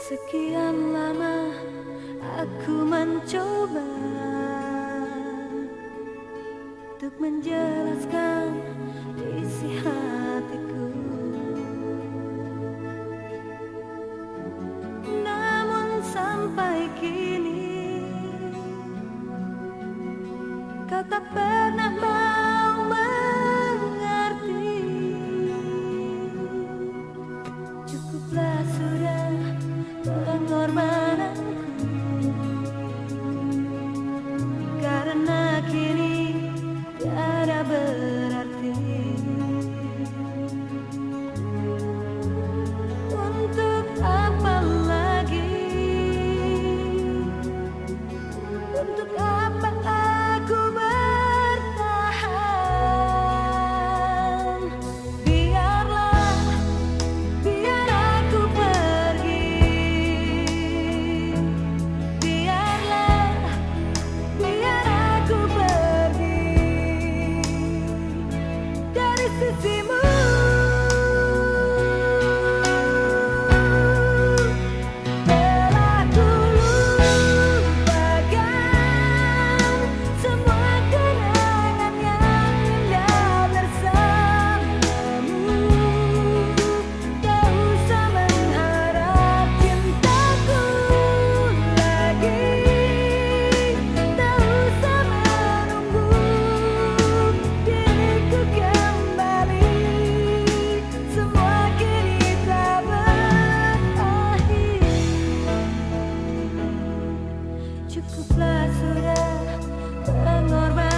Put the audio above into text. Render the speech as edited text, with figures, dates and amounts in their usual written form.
Sekian lama aku mencoba untuk menjelaskan isi hatiku, namun sampai kini kau tak pernah mau mengerti. Cukuplah sudah pengorbananku, karena kini tiada berarti. Untuk apa lagi? Untuk apa aku bertahan? Biarlah, biar aku pergi. Biarlah, biar aku pergi dari sisimu. Telah ku lupakan semua kenangan yang indah bersamamu. Tak usah mengharap cintaku lagi, tak usah menunggu diriku kembali. Semua kini tak berakhir. Cukuplah sudah pengorbanan.